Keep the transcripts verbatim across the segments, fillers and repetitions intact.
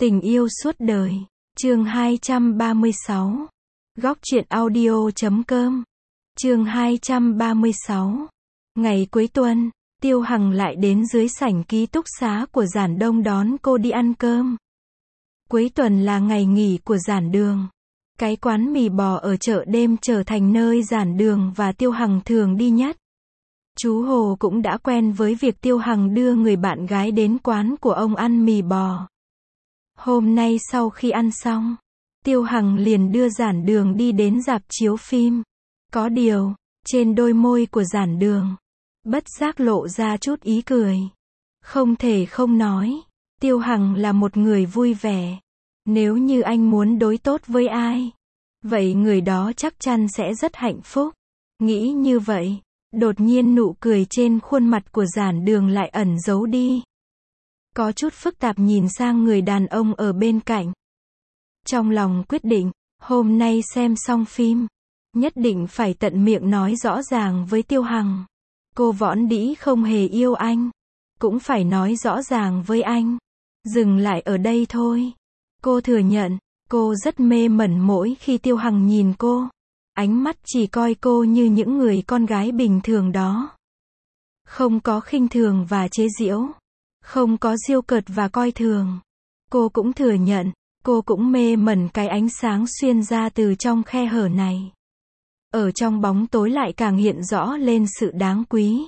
Tình yêu suốt đời. Chương hai trăm ba mươi sáu. Góc truyện audio chấm com. Chương hai trăm ba mươi sáu. Ngày cuối tuần, Tiêu Hằng lại đến dưới sảnh ký túc xá của Giản Đông đón cô đi ăn cơm. Cuối tuần là ngày nghỉ của Giản Đường. Cái quán mì bò ở chợ đêm trở thành nơi Giản Đường và Tiêu Hằng thường đi nhất. Chú Hồ cũng đã quen với việc Tiêu Hằng đưa người bạn gái đến quán của ông ăn mì bò. Hôm nay sau khi ăn xong, Tiêu Hằng liền đưa Giản Đường đi đến rạp chiếu phim. Có điều, trên đôi môi của Giản Đường, bất giác lộ ra chút ý cười. Không thể không nói, Tiêu Hằng là một người vui vẻ. Nếu như anh muốn đối tốt với ai, vậy người đó chắc chắn sẽ rất hạnh phúc. Nghĩ như vậy, đột nhiên nụ cười trên khuôn mặt của Giản Đường lại ẩn giấu đi. Có chút phức tạp nhìn sang người đàn ông ở bên cạnh. Trong lòng quyết định, hôm nay xem xong phim, nhất định phải tận miệng nói rõ ràng với Tiêu Hằng. Cô võn đĩ không hề yêu anh, cũng phải nói rõ ràng với anh. Dừng lại ở đây thôi. Cô thừa nhận, cô rất mê mẩn mỗi khi Tiêu Hằng nhìn cô. Ánh mắt chỉ coi cô như những người con gái bình thường đó. Không có khinh thường và chế giễu. Không có giễu cợt và coi thường. Cô cũng thừa nhận, cô cũng mê mẩn cái ánh sáng xuyên ra từ trong khe hở này. Ở trong bóng tối lại càng hiện rõ lên sự đáng quý.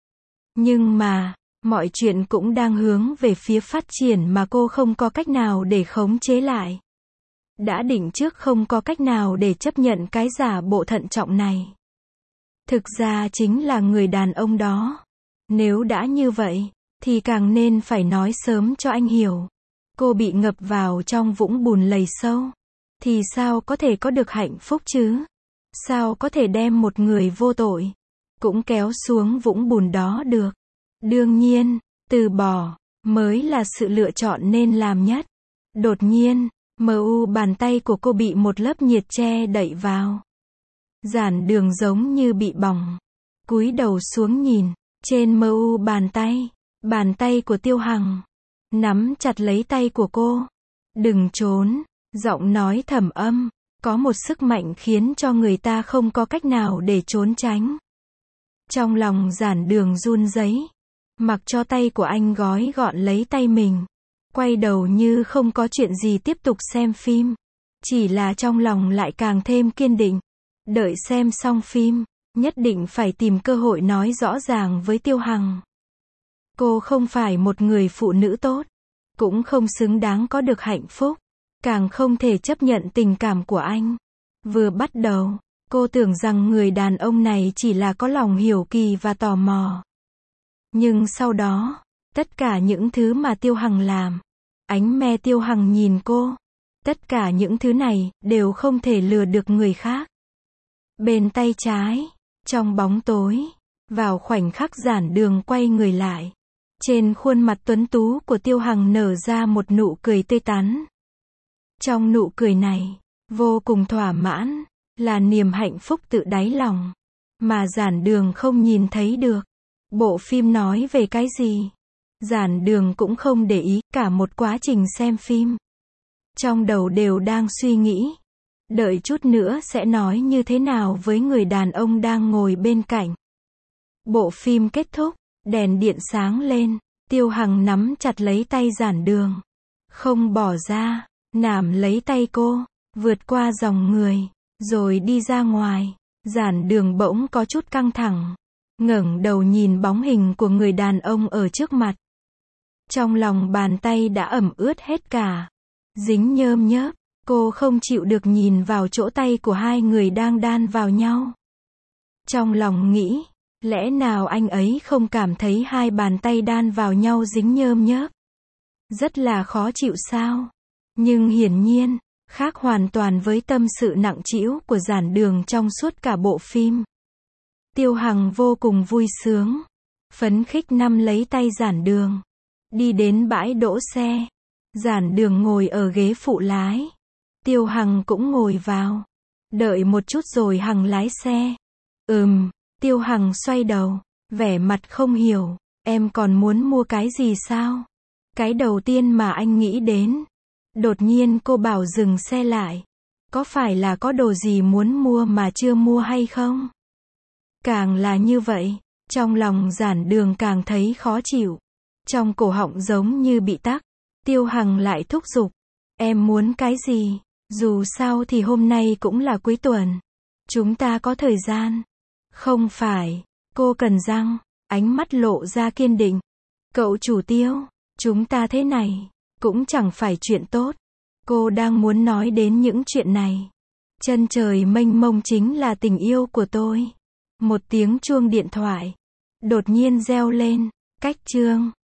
Nhưng mà, mọi chuyện cũng đang hướng về phía phát triển mà cô không có cách nào để khống chế lại. Đã định trước không có cách nào để chấp nhận cái giả bộ thận trọng này. Thực ra chính là người đàn ông đó. Nếu đã như vậy, thì càng nên phải nói sớm cho anh hiểu. Cô bị ngập vào trong vũng bùn lầy sâu. Thì sao có thể có được hạnh phúc chứ? Sao có thể đem một người vô tội cũng kéo xuống vũng bùn đó được? Đương nhiên, từ bỏ mới là sự lựa chọn nên làm nhất. Đột nhiên, mờ u bàn tay của cô bị một lớp nhiệt che đậy vào. Giản Đường giống như bị bỏng, cúi đầu xuống nhìn, trên mờ u bàn tay, bàn tay của Tiêu Hằng nắm chặt lấy tay của cô. Đừng trốn, giọng nói trầm âm, có một sức mạnh khiến cho người ta không có cách nào để trốn tránh. Trong lòng Giản Đường run rẩy, mặc cho tay của anh gói gọn lấy tay mình, quay đầu như không có chuyện gì tiếp tục xem phim. Chỉ là trong lòng lại càng thêm kiên định, đợi xem xong phim, nhất định phải tìm cơ hội nói rõ ràng với Tiêu Hằng. Cô không phải một người phụ nữ tốt, cũng không xứng đáng có được hạnh phúc, càng không thể chấp nhận tình cảm của anh. Vừa bắt đầu, cô tưởng rằng người đàn ông này chỉ là có lòng hiếu kỳ và tò mò. Nhưng sau đó, tất cả những thứ mà Tiêu Hằng làm, ánh me Tiêu Hằng nhìn cô, tất cả những thứ này đều không thể lừa được người khác. Bên tay trái, trong bóng tối, vào khoảnh khắc Giản Đường quay người lại, trên khuôn mặt tuấn tú của Tiêu Hằng nở ra một nụ cười tươi tắn. Trong nụ cười này, vô cùng thỏa mãn, là niềm hạnh phúc tự đáy lòng, mà Giản Đường không nhìn thấy được. Bộ phim nói về cái gì? Giản Đường cũng không để ý, cả một quá trình xem phim. Trong đầu đều đang suy nghĩ, đợi chút nữa sẽ nói như thế nào với người đàn ông đang ngồi bên cạnh. Bộ phim kết thúc, đèn điện sáng lên, Tiêu Hằng nắm chặt lấy tay Giản Đường, không bỏ ra, nắm lấy tay cô, vượt qua dòng người, rồi đi ra ngoài. Giản Đường bỗng có chút căng thẳng, ngẩng đầu nhìn bóng hình của người đàn ông ở trước mặt. Trong lòng bàn tay đã ẩm ướt hết cả, dính nhơm nhớp, cô không chịu được nhìn vào chỗ tay của hai người đang đan vào nhau. Trong lòng nghĩ, lẽ nào anh ấy không cảm thấy hai bàn tay đan vào nhau dính nhơm nhớp? Rất là khó chịu sao? Nhưng hiển nhiên, khác hoàn toàn với tâm sự nặng trĩu của Giản Đường trong suốt cả bộ phim. Tiêu Hằng vô cùng vui sướng, phấn khích nắm lấy tay Giản Đường, đi đến bãi đỗ xe. Giản Đường ngồi ở ghế phụ lái, Tiêu Hằng cũng ngồi vào. Đợi một chút rồi Hằng lái xe. Ừm, Tiêu Hằng xoay đầu, vẻ mặt không hiểu, em còn muốn mua cái gì sao? Cái đầu tiên mà anh nghĩ đến Đột nhiên cô bảo dừng xe lại. Có phải là có đồ gì muốn mua mà chưa mua hay không? Càng là như vậy, trong lòng Giản Đường càng thấy khó chịu. Trong cổ họng giống như bị tắc. Tiêu Hằng lại thúc giục. Em muốn cái gì? Dù sao thì hôm nay cũng là cuối tuần. Chúng ta có thời gian. Không phải. Cô cần răng. Ánh mắt lộ ra kiên định. Cậu chủ Tiêu, chúng ta thế này, cũng chẳng phải chuyện tốt. Cô đang muốn nói đến những chuyện này. Chân trời mênh mông chính là tình yêu của tôi. Một tiếng chuông điện thoại đột nhiên reo lên. Cách chương